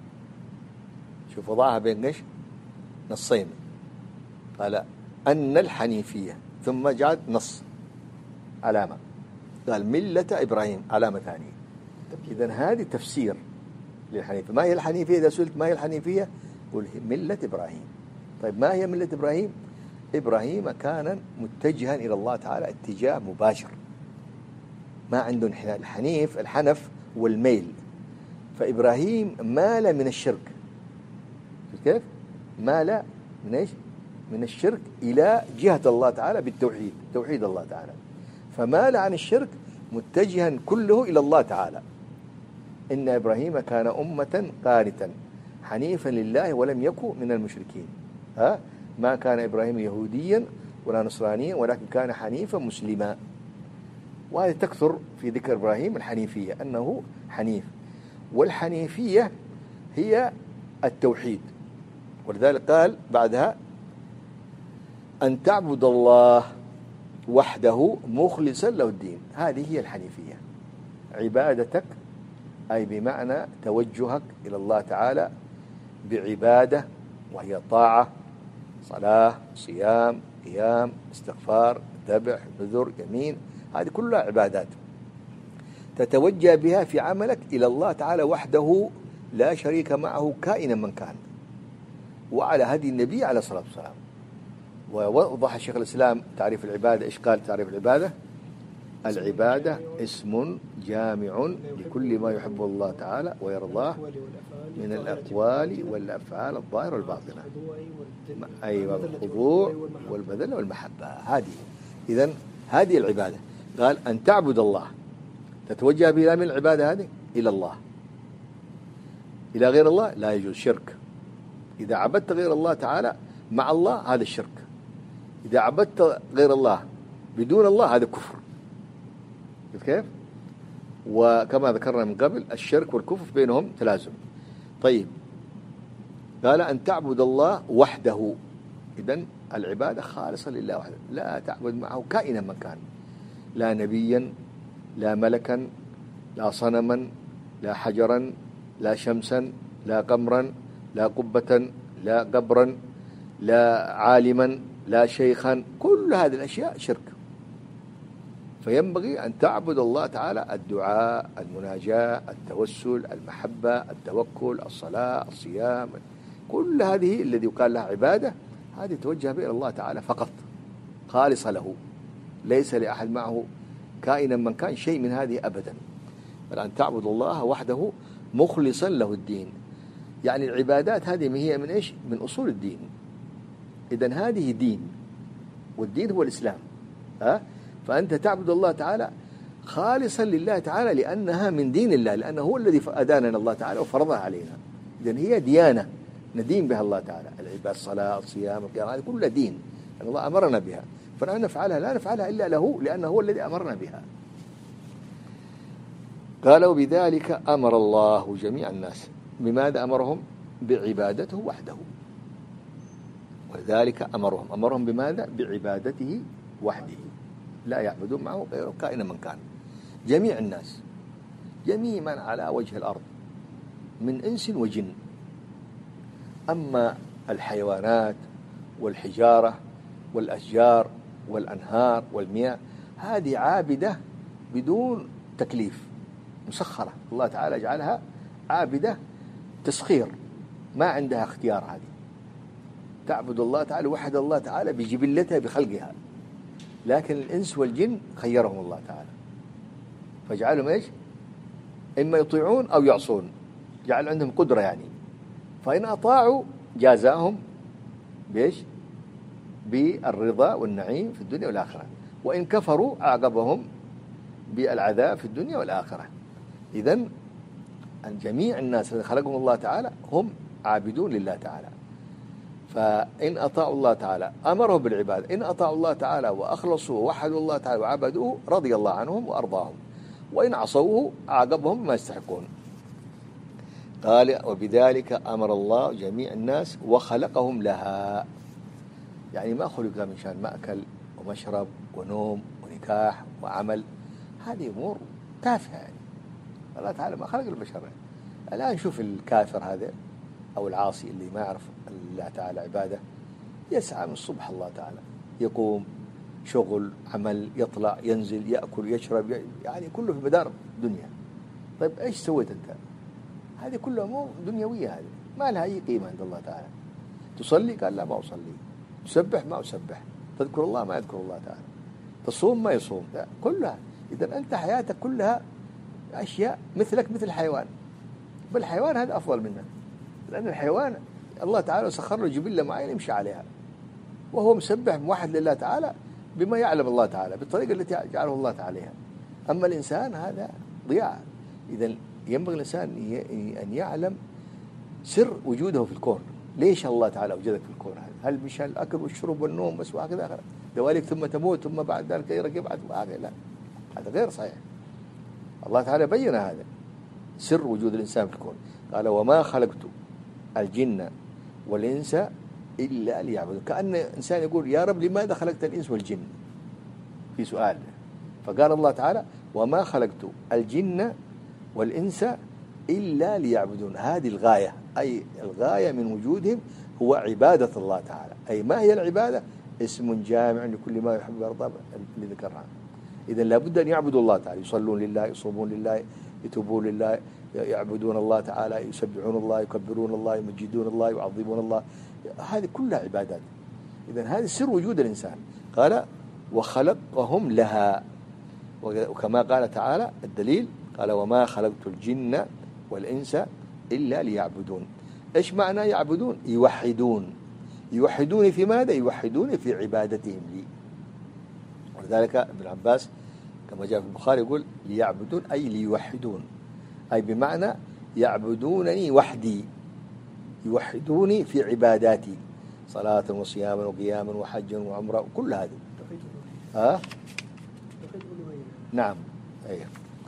S2: شوف وضعها بين إيش؟ نصين. قال أن الحنيفية ثم جاء نص علامة، قال ملة إبراهيم علامة ثانية. إذن هذه تفسير للحنيفية. ما هي الحنيفية؟ إذا سئلت ما هي الحنيفية قل ملة إبراهيم. طيب ما هي ملة إبراهيم؟ إبراهيم كان متجها إلى الله تعالى اتجاه مباشر، ما عنده انحناء. الحنيف الحنف والميل، فإبراهيم مال من الشرك. كيف؟ مال من إيش؟ من الشرك إلى جهة الله تعالى بالتوحيد، توحيد الله تعالى. فمال عن الشرك متجها كله إلى الله تعالى. إن إبراهيم كان أمة قانتا حنيفا لله ولم يكن من المشركين. ها؟ ما كان إبراهيم يهوديا ولا نصرانيا ولكن كان حنيفا مسلما. وهذه تكثر في ذكر إبراهيم الحنيفية، أنه حنيف. والحنيفية هي التوحيد، ولذلك قال بعدها أن تعبد الله وحده مخلصا له الدين. هذه هي الحنيفية، عبادتك أي بمعنى توجهك إلى الله تعالى بعبادة، وهي طاعة، صلاة، صيام، قيام، استغفار، ذبح، نذر، يمين. هذه كلها عبادات تتوجه بها في عملك إلى الله تعالى وحده لا شريك معه كائنا من كان، وعلى هدي النبي عليه الصلاة والسلام. ووضح الشيخ الإسلام تعريف العبادة. إيش قال تعريف العبادة؟ العبادة اسم جامع لكل ما يحب الله تعالى ويرضاه من الأقوال والأفعال الظاهرة والباطنة. أيوة، الخضوع والبذل والمحبة. هذه إذن هذه العبادة. قال أن تعبد الله، تتوجه بها من العبادة هذه إلى الله. إلى غير الله لا يجوز، شرك. إذا عبدت غير الله تعالى مع الله هذا الشرك. إذا عبدت غير الله بدون الله هذا كفر. كيف؟ وكما ذكرنا من قبل الشرك والكفر بينهم تلازم. طيب، قال أن تعبد الله وحده. إذن العبادة خالصة لله وحده، لا تعبد معه كائنا من كان، لا نبيا، لا ملكا، لا صنما، لا حجرا، لا شمسا، لا قمرا، لا قبة، لا قبرا، لا عالما، لا شيخا. كل هذه الأشياء شرك. فينبغي أن تعبد الله تعالى الدعاء، المناجاة، التوسل، المحبة، التوكل، الصلاة، الصيام، كل هذه الذي يقال لها عبادة، هذه توجه بها إلى الله تعالى فقط، خالصة له، ليس لأحد معه كائنا من كان شيء من هذه أبدا. بل أن تعبد الله وحده مخلصا له الدين. يعني العبادات هذه هي من إيش؟ من أصول الدين. إذن هذه دين، والدين هو الإسلام. ها؟ فأنت تعبد الله تعالى خالصا لله تعالى لأنها من دين الله، لأنه هو الذي أداننا الله تعالى وفرضها علينا. إذن هي ديانة ندين بها الله تعالى. العبادة، الصلاة، الصيام، القيام، هذه كلها دين، يعني الله أمرنا بها، فنحن نفعلها لا نفعلها إلا له، لأنه هو الذي أمرنا بها. قالوا بذلك أمر الله جميع الناس. بماذا أمرهم؟ بعبادته وحده. وذلك أمرهم أمرهم بماذا؟ بعبادته وحده، لا يعبدون معه غيره كائنا من كان. جميع الناس، جميع من على وجه الأرض من إنس وجن. أما الحيوانات والحجارة والأشجار والأنهار والمياه هذه عابدة بدون تكليف، مسخرة، الله تعالى جعلها عابدة تسخير، ما عندها اختيار. هذه تعبد الله تعالى وحد الله تعالى بجبلتها بخلقها. لكن الإنس والجن خيرهم الله تعالى فجعلهم إيش؟ إما يطيعون أو يعصون، جعل عندهم قدرة يعني. فإن أطاعوا جازاهم بإيش؟ بالرضا والنعيم في الدنيا والآخرة. وإن كفروا عاقبهم بالعذاب في الدنيا والآخرة. إذن جميع الناس الذين خلقهم الله تعالى هم عابدون لله تعالى. فإن أطاعوا الله تعالى أمرهم بالعبادة، إن أطاعوا الله تعالى وأخلصوا ووحدوا الله تعالى وعبدوه رضي الله عنهم وأرضاهم، وإن عصوه عاقبهم بما يستحقون. قال وبذلك أمر الله جميع الناس وخلقهم لها، يعني ما خلق من شان مأكل ومشرب ونوم ونكاح وعمل، هذه أمور تافهة. يعني الله تعالى ما خلق البشر. الآن شوف الكافر هذا أو العاصي اللي ما يعرف الله تعالى عبادة، يسعى من الصبح الله تعالى، يقوم شغل عمل، يطلع ينزل يأكل يشرب، يعني كله في مدار دنيا. طيب إيش سويت أنت؟ هذه كلها أمور دنيوية، هذه ما لها أي قيمة عند الله تعالى. تصلي؟ قال لا ما أصلي. تسبح؟ ما أسبح. تذكر الله؟ ما يذكر الله تعالى. تصوم؟ ما يصوم. كلها. إذا أنت حياتك كلها أشياء مثلك مثل الحيوان، بل الحيوان هذا أفضل منك، لأن الحيوان الله تعالى سخر له جبلة معينة يمشي عليها، وهو مسبح موحد لله تعالى بما يعلم الله تعالى بالطريقة التي جعله الله تعالى عليها. أما الإنسان هذا ضياع. إذا ينبغي الإنسان أن يعلم سر وجوده في الكون. ليش الله تعالى وجدك في الكون هذا؟ هل مشان الأكل والشرب والنوم بس وهكذا دواليك ثم تموت ثم بعد ذلك يرك يبعث وهكذا؟ لا، هذا غير صحيح. الله تعالى بين هذا سر وجود الإنسان في الكون. قال وما خلقت الجن والإنس إلا ليعبدون. كأن إنسان يقول يا رب لماذا خلقت الإنس والجن؟ في سؤال. فقال الله تعالى وما خلقت الجن والإنس إلا ليعبدون. هذه الغاية، أي الغاية من وجودهم هو عبادة الله تعالى. أي ما هي العبادة؟ اسم جامع لكل ما يحب ويرضى اللي ذكرها. إذن لابد أن يعبدوا الله تعالى، يصلون لله، يصومون لله، يتوبون لله، يعبدون الله تعالى، يسبحون الله، يكبرون الله، يمجدون الله، يعظمون الله. هذه كلها عبادات. إذن هذا سر وجود الإنسان. قال وخلقهم لها، وكما قال تعالى الدليل قال وما خلقت الجن والإنس إلا ليعبدون. إيش معنى يعبدون؟ يوحدون. يوحدوني في ماذا؟ يوحدوني في عبادتهم لي. ولذلك ابن عباس كما جاء في البخاري يقول ليعبدون أي ليوحدون، أي بمعنى يعبدونني وحدي، يوحدوني في عباداتي، صلاة وصياما وقياما وحجا وعمرة وكل هذه. ها؟ نعم. أيه.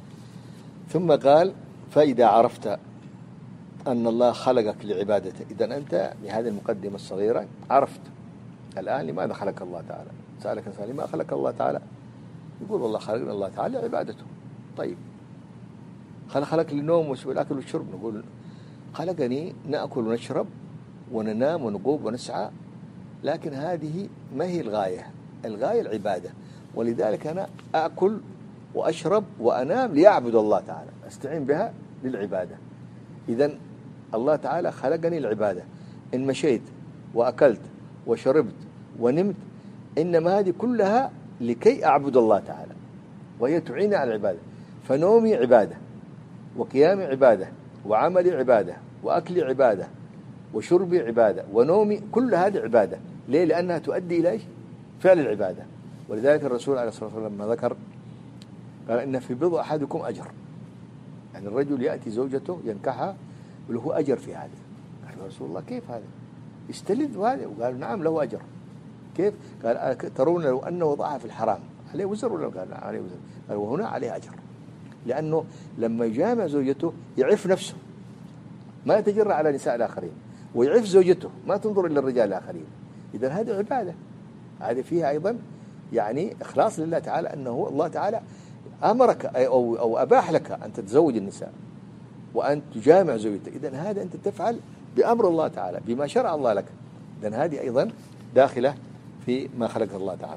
S2: ثم قال فإذا عرفت أن الله خلقك لعبادته. إذن أنت بهذه المقدمة الصغيرة عرفت الآن لماذا خلق الله تعالى. سألك إنسان لماذا خلق الله تعالى؟ يقول والله خلقنا الله تعالى لعبادته. طيب خلق خلق للنوم والأكل والشرب؟ نقول خلقني نأكل ونشرب وننام ونقوم ونسعى، لكن هذه ما هي الغاية. الغاية العبادة. ولذلك أنا أأكل وأشرب وأنام ليعبد الله تعالى، أستعين بها للعبادة. إذن الله تعالى خلقني العبادة. إن مشيت وأكلت وشربت ونمت إنما هذه كلها لكي أعبد الله تعالى، وهي تعين على العبادة. فنومي عبادة، وقيامي عبادة، وعملي عبادة، وأكلي عبادة، وشربي عبادة، ونومي، كل هذه عبادة. ليه؟ لأنها تؤدي إلى فعل العبادة. ولذلك الرسول عليه الصلاة والسلام لما ذكر قال إن في بضع أحدكم أجر. يعني الرجل يأتي زوجته ينكحها وله أجر في هذا. قال رسول الله كيف هذا؟ استلذ هذا؟ وقال نعم له أجر. كيف؟ قال ترون لو أنه وضعها في الحرام عليه وزر ولا؟ قال نعم عليه وزر. قال وهنا عليه أجر، لأنه لما يجامع زوجته يعف نفسه، ما يتجرأ على نساء الآخرين، ويعف زوجته، ما تنظر إلى الرجال الآخرين. إذن هذه عبادة. هذه فيها أيضا يعني إخلاص لله تعالى، أنه الله تعالى أمرك أو, أو أباح لك أن تتزوج النساء وأن تجامع زوجتك. إذن هذا أنت تفعل بأمر الله تعالى، بما شرع الله لك. إذن هذه أيضا داخلة في ما خلق الله تعالى.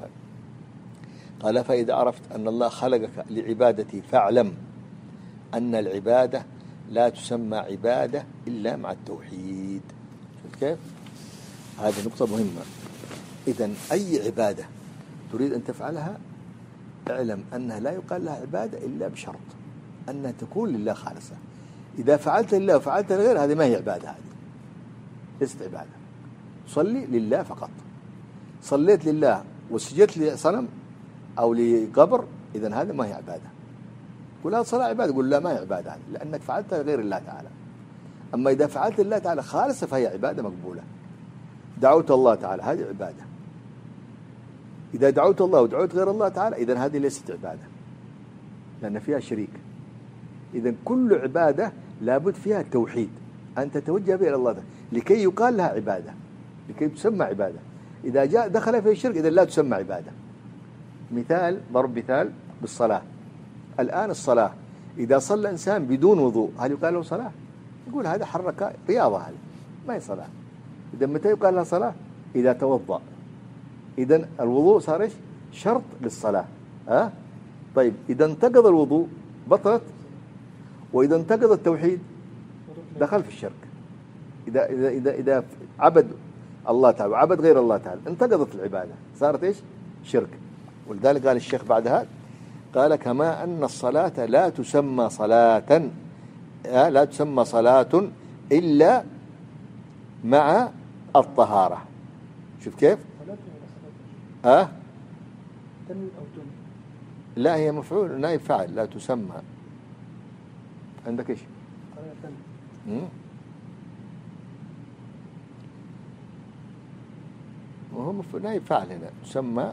S2: قال فإذا عرفت أن الله خلقك لعبادتي فاعلم أن العبادة لا تسمى عبادة إلا مع التوحيد. شوف كيف؟ هذه نقطة مهمة. إذن أي عبادة تريد أن تفعلها اعلم أنها لا يقال لها عبادة إلا بشرط أنها تكون لله خالصة. إذا فعلت لله وفعلت لغير هذه ما هي عبادة، هذه ليست عبادة. صلي لله فقط. صليت لله وسجدت لصنم أو لقبر، إذن هذا ما هي عبادة. قل هذا صلاة عبادة، قل لا ما هي عبادة هذه، لأنك فعلتها غير الله تعالى. أما إذا فعلت الله تعالى خالصة فهي عبادة مقبولة. دعوت الله تعالى هذه عبادة. إذا دعوت الله ودعوت غير الله تعالى إذن هذه ليست عبادة، لأن فيها شريك. إذن كل عبادة لابد فيها التوحيد، أن تتوجه بها إلى الله تعالى لكي يقال لها عبادة، لكي تسمى عبادة. إذا جاء دخل في الشرك إذن لا تسمى عبادة. مثال، ضرب مثال بالصلاة. الآن الصلاة إذا صلى إنسان بدون وضوء هل يقال له صلاة؟ يقول هذا حركة رياضة، هذه ما هي صلاة. إذا متى يقال لها صلاة؟ إذا توضأ. إذن الوضوء صار إيش؟ شرط للصلاة. ها؟ طيب إذا انتقض الوضوء بطلت، وإذا انتقض التوحيد دخل في الشرك. إذا إذا إذا إذا عبد الله تعالى وعبد غير الله تعالى انتقضت العبادة، صارت إيش؟ شرك. ولذلك قال الشيخ بعدها، قال كما أن الصلاة لا تسمى صلاة لا تسمى صلاة إلا مع الطهارة. شوف كيف؟ أه؟ لا هي مفعول نائب فاعل، لا تسمى. عندك إيش؟ وهو نائب فاعل هنا، تسمى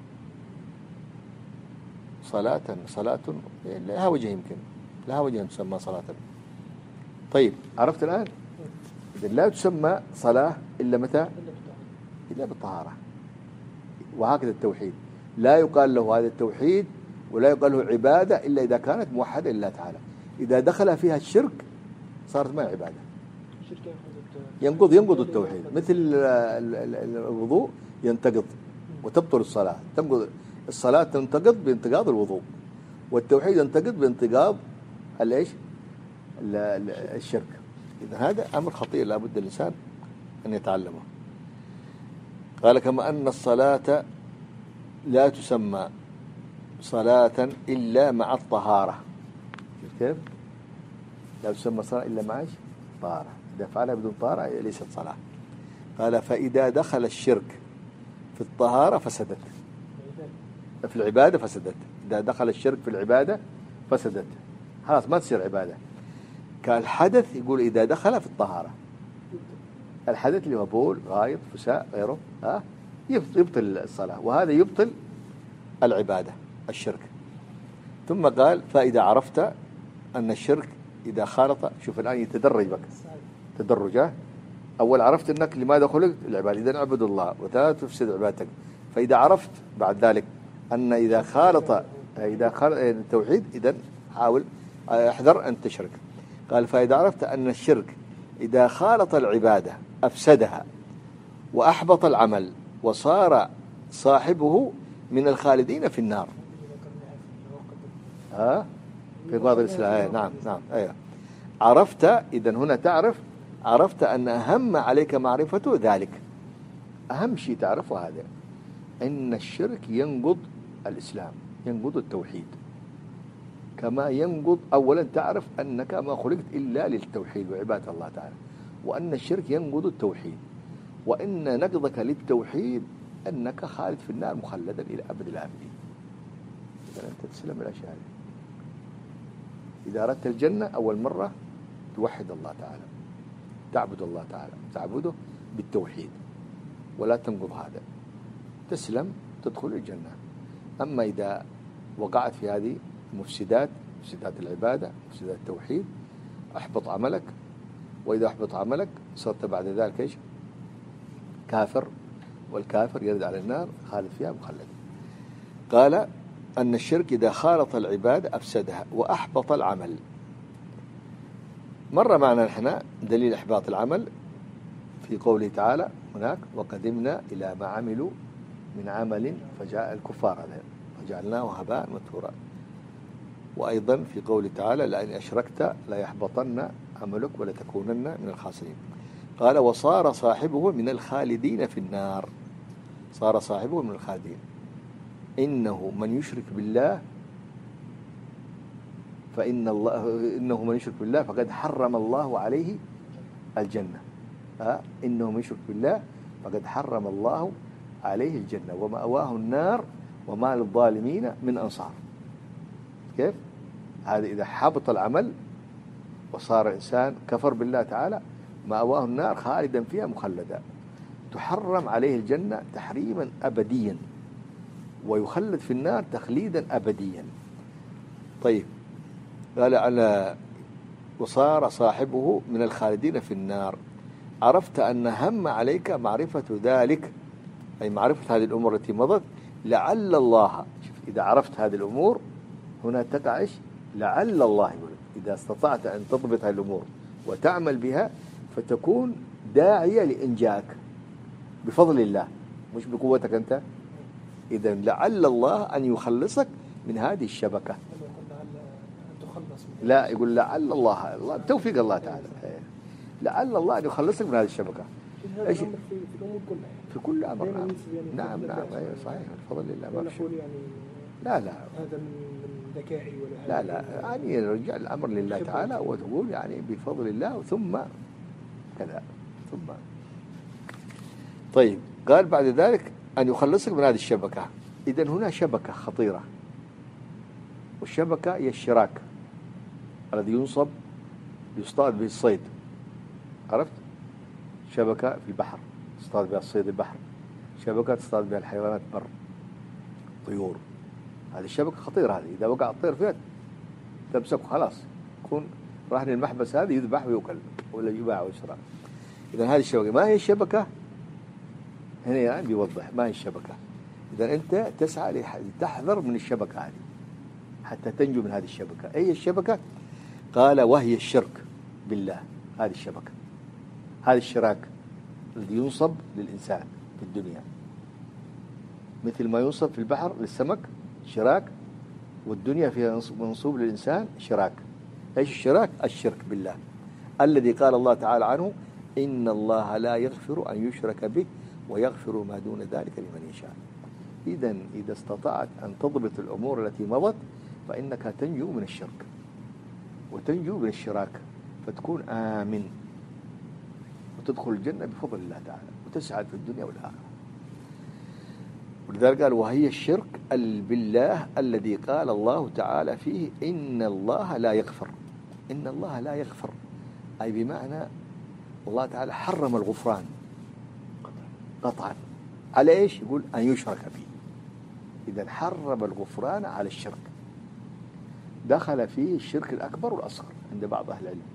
S2: صلاة. صلاة لها وجه، يمكن لها وجه أن تسمى صلاة. طيب عرفت الآن؟ إذا لا تسمى صلاة إلا متى؟ إلا بالطهارة. وهكذا التوحيد لا يقال له هذا التوحيد ولا يقال له عبادة إلا إذا كانت موحدة لله تعالى. إذا دخل فيها الشرك صارت ما عبادة، ينقض ينقض التوحيد. مثل الوضوء ينتقض وتبطل الصلاة، تنقض الصلاة تنتقض بانتقاض الوضوء، والتوحيد ينتقض بانتقاض الايش؟ الشرك. إذا هذا أمر خطير لا بد الإنسان أن يتعلمه. قال كما أن الصلاة لا تسمى صلاة إلا مع الطهارة. كيف؟ لا تسمى صلاة إلا مع ايش؟ طهارة. إذا فعلها بدون طهارة ليست صلاة. قال فإذا دخل الشرك في الطهارة فسدت، في العبادة فسدت. إذا دخل الشرك في العبادة فسدت، خلاص ما تصير عبادة. كالحدث يقول إذا دخل في الطهارة، الحدث اللي هو بول، غائط، فساء، غيره، ها يبطل الصلاة، وهذا يبطل العبادة الشرك. ثم قال فإذا عرفت أن الشرك إذا خالط، شوف الآن يتدرج بك تدرجه. أول عرفت أنك لماذا خلقت العبادة، إذا اعبد الله، وثلاث تفسد عبادتك. فإذا عرفت بعد ذلك أن إذا خالط إذا خالط التوحيد إذا حاول احذر أن تشرك. قال فإذا عرفت أن الشرك إذا خالط العبادة أفسدها وأحبط العمل وصار صاحبه من الخالدين في النار. ها في بعض الإسلام. نعم نعم أيوة. عرفت إذن هنا تعرف، عرفت أن أهم عليك معرفته ذلك، أهم شيء تعرفه هذا، أن الشرك ينقض الإسلام، ينقض التوحيد. كما ينقض أولا تعرف أنك ما خلقت إلا للتوحيد وعبادة الله تعالى، وأن الشرك ينقض التوحيد، وإن نقضك للتوحيد أنك خالد في النار مخلدا إلى أبد الآبدين. إذا أنت تسلم الأشياء. إذا أردت الجنة أول مرة توحد الله تعالى، تعبد الله تعالى، تعبده بالتوحيد ولا تنقض هذا، تسلم تدخل الجنة. أما إذا وقعت في هذه مفسدات، مفسدات العبادة، مفسدات التوحيد، أحبط عملك. وإذا أحبط عملك صرت بعد ذلك إيش؟ كافر، والكافر يرد على النار خالد فيها مخلد. قال أن الشرك إذا خالط العبادة أفسدها وأحبط العمل. مر معنا نحن دليل إحباط العمل في قوله تعالى هناك وقدمنا إلى ما عملوا من عمل فجاء الكفار فجعلناه هباء منثورا. وأيضا في قوله تعالى لئن أشركت لا يحبطن عملك ولا تكونن من الخاسرين. قال وصار صاحبه من الخالدين في النار، صار صاحبه من الخالدين. إنه من يشرك بالله فإن الله إنه من يشرك بالله فقد حرم الله عليه الجنة. ها إنه من يشرك بالله فقد حرم الله عليه الجنة ومأواه النار وما للظالمين من أنصار. كيف؟ هذا إذا حبط العمل وصار إنسان كفر بالله تعالى مأواه النار خالدا فيها مخلدا، تحرم عليه الجنة تحريما أبديا ويخلد في النار تخليدا أبديا. طيب قال على وصار صاحبه من الخالدين في النار. عرفت أن هم عليك معرفة ذلك، أي معرفة هذه الأمور التي مضت، لعل الله. إذا عرفت هذه الأمور هنا تقع إيش؟ لعل الله يقول إذا استطعت أن تضبط هذه الأمور وتعمل بها فتكون داعية لإنجاك بفضل الله مش بقوتك أنت. إذا لعل الله أن يخلصك من هذه الشبكة. لا يقول لعل الله، الله توفيق الله تعالى، لعل الله أن يخلصك من هذه الشبكة.
S3: إيش؟ في الأمور كلها.
S2: في كل أمر. نعم نعم نعم أيوة صحيح بفضل الله. ما
S3: نقول يعني
S2: لا لا
S3: هذا من ذكائي ولا
S2: لا لا يعني رجع الأمر لله تعالى وتقول يعني بفضل الله ثم كذا ثم. طيب قال بعد ذلك أن يخلصك من هذه الشبكة. إذن هنا شبكة خطيرة، والشبكة هي الشراك الذي ينصب يصطاد به الصيد. عرفت؟ شبكة في البحر تصطاد بها الصيد البحر، شبكة تصطاد بها الحيوانات بر طيور. هذه الشبكة خطيرة، هذه إذا وقع الطير فيها تمسكه خلاص يكون راح للمحبس، هذه يذبح ويؤكل ولا يباع ويشرى. إذن هذه الشبكة ما هي الشبكة؟ هنا يعني بيوضح ما هي الشبكة. إذا أنت تسعى لتحذر من الشبكة هذه حتى تنجو من هذه الشبكة. أي الشبكة؟ قال وهي الشرك بالله. هذه الشبكة، هذا الشراك الذي ينصب للإنسان في الدنيا، مثل ما ينصب في البحر للسمك شراك، والدنيا فيها منصوب للإنسان شراك. إيش الشراك؟ الشرك بالله الذي قال الله تعالى عنه إن الله لا يغفر أن يشرك به ويغفر ما دون ذلك لمن يشاء. إذا إذا استطعت أن تضبط الأمور التي مضت فإنك تنجو من الشرك وتنجو من الشراك فتكون آمن وتدخل الجنة بفضل الله تعالى وتسعد في الدنيا والآخرة. ولذلك قال وهي الشرك بالله الذي قال الله تعالى فيه إن الله لا يغفر. إن الله لا يغفر أي بمعنى الله تعالى حرم الغفران قطعا على إيش؟ يقول أن يشرك به. إذا حرم الغفران على الشرك، دخل فيه الشرك الأكبر والأصغر عند بعض أهل العلم،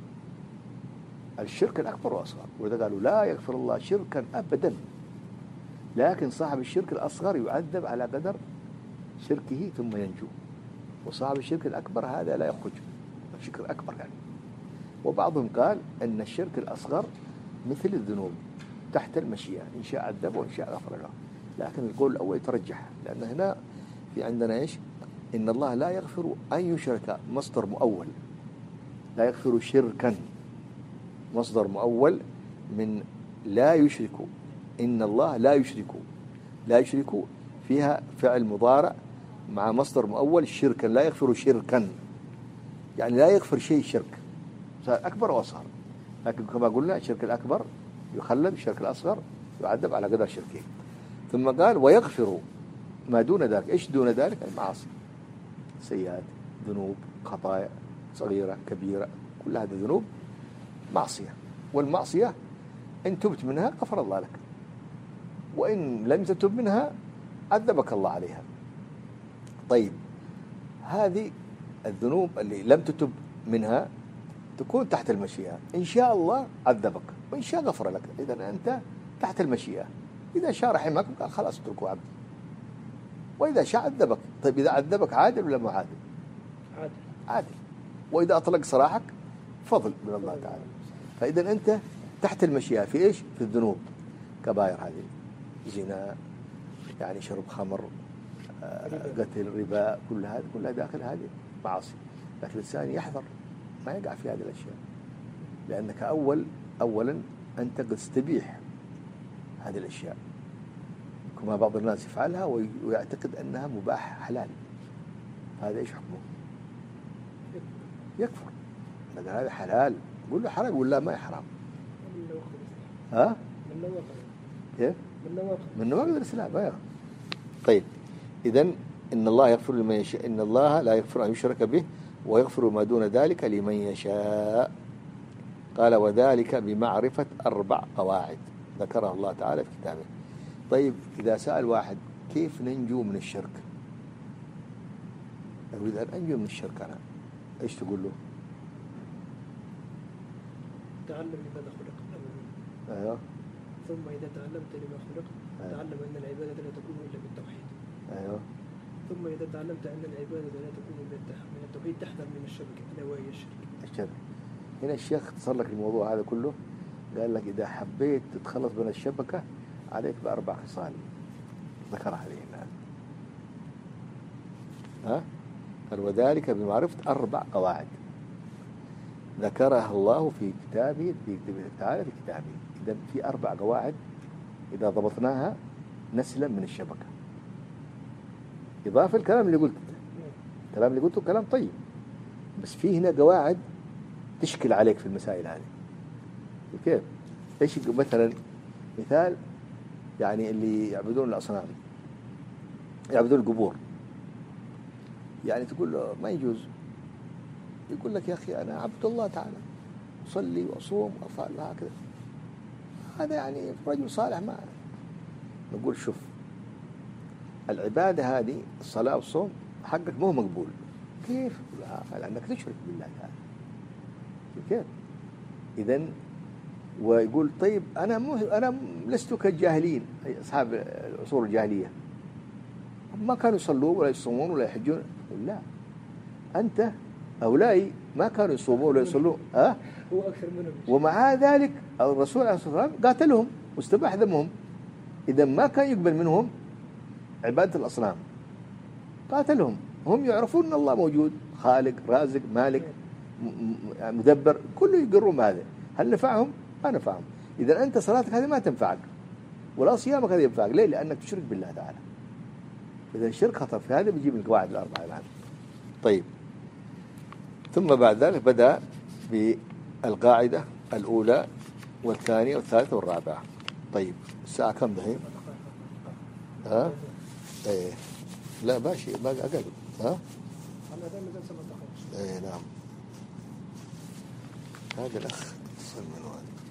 S2: الشرك الأكبر والأصغر. وإذا قالوا لا يغفر الله شركا أبدا، لكن صاحب الشرك الأصغر يعذب على قدر شركه ثم ينجو، وصاحب الشرك الأكبر هذا لا يخرج الشرك الأكبر يعني. وبعضهم قال أن الشرك الأصغر مثل الذنوب تحت المشيئة، إن شاء عذبه وإن شاء غفر له. لكن القول الأول يترجح، لأن هنا في عندنا إيش؟ إن الله لا يغفر أن يشرك، مصدر مؤول، لا يغفر شركا مصدر مؤول من لا يشرك. إن الله لا يشرك، لا يشرك فيها فعل مضارع مع مصدر مؤول شركا، لا يغفر شركا يعني لا يغفر شيء شرك أكبر وأصغر. لكن كما قلنا الشرك الأكبر يخلد، الشرك الأصغر يعذب على قدر شركه. ثم قال ويغفر ما دون ذلك. إيش دون ذلك؟ المعاصي، سيئات، ذنوب، خطايا صغيرة كبيرة، كل هذه ذنوب معصية. والمعصية إن تبت منها غفر الله لك، وإن لم تتب منها عذبك الله عليها. طيب هذه الذنوب اللي لم تتب منها تكون تحت المشيئة، إن شاء الله عذبك وإن شاء غفر لك. إذا أنت تحت المشيئة، إذا شاء رحمك قال خلاص اتركوا عبد، وإذا شاء عذبك. طيب إذا عذبك عادل ولا مو عادل؟
S3: عادل.
S2: عادل. وإذا أطلق سراحك فضل من الله تعالى. فإذا أنت تحت المشيئة في إيش؟ في الذنوب كبائر، هذه زنا يعني شرب خمر، قتل، ربا، كل هذا كلها داخل هذه معاصي. لكن الإنسان يحذر ما يقع في هذه الأشياء، لأنك أول أولا أنت قد تستبيح هذه الأشياء، كما بعض الناس يفعلها ويعتقد أنها مباح حلال. هذا إيش حكمه؟ يكفر. هذا حلال، قول له حرام، يقول لا ما حرام. ها؟ كيف؟
S3: من نواقض
S2: من نواقض الإسلام. أيوه. طيب إذن إن الله يغفر لمن يشاء، إن الله لا يغفر أن يشرك به ويغفر ما دون ذلك لمن يشاء. قال وذلك بمعرفة أربع قواعد ذكرها الله تعالى في كتابه. طيب إذا سأل واحد كيف ننجو من الشرك، أريد أن أنجو من الشرك أنا، إيش تقول له؟
S3: تعلم لماذا خلقت.
S2: أيوه.
S3: ثم إذا تعلمت لما خلقت
S2: أيوه.
S3: تعلم أن العبادة لا تكون إلا بالتوحيد.
S2: أيوه.
S3: ثم إذا تعلمت أن العبادة لا تكون إلا من التوحيد تحذر من الشرك ألا وهي الشرك.
S2: الشرك. هنا الشيخ اختصر لك الموضوع هذا كله، قال لك إذا حبيت تتخلص من الشبكة عليك بأربع خصال ذكرها عليه الآن. ها؟ قال وذلك بمعرفة أربع قواعد ذكرها الله في كتابه في كتابه تعالى في كتابه. إذا في أربع قواعد إذا ضبطناها نسلم من الشبكة. إضافة الكلام اللي قلته، الكلام اللي قلته كلام طيب، بس في هنا قواعد تشكل عليك في المسائل هذه. كيف؟ إيش مثلا مثال يعني اللي يعبدون الأصنام يعبدون القبور، يعني تقول له ما يجوز، يقول لك يا أخي أنا عبد الله تعالى أصلي وأصوم وأفعل هكذا، هذا يعني رجل صالح. ما نقول شوف العبادة هذه الصلاة والصوم حقك مو مقبول. كيف؟ لأنك تشرك بالله تعالى. كيف؟ إذن ويقول طيب أنا مو أنا لست كالجاهلين، أصحاب العصور الجاهلية ما كانوا يصلون ولا يصومون ولا يحجون. لا، أنت هؤلاء ما كانوا يصومون ولا يصلون أه؟
S3: هو أكثر منهم.
S2: ومع ذلك الرسول عليه الصلاة والسلام قاتلهم واستباح دمهم. إذا ما كان يقبل منهم عبادة الأصنام، قاتلهم. هم يعرفون أن الله موجود، خالق رازق مالك مدبر، كله يقرون هذا. هل نفعهم؟ ما نفعهم. إذا أنت صلاتك هذه ما تنفعك ولا صيامك هذا ينفعك. ليه؟ لأنك تشرك بالله تعالى. إذا الشرك خطر في هذا بيجيب القواعد الأربعة الآن. طيب ثم بعد ذلك بدأ بالقاعدة الأولى والثانية والثالثة والرابعة. طيب الساعة كم دحين؟ ها؟ ايه لا ماشي باقي أقل. ها؟
S3: على ذلك مثلا سبع دقائق.
S2: ايه نعم. هذا الأخ اتصل من وين؟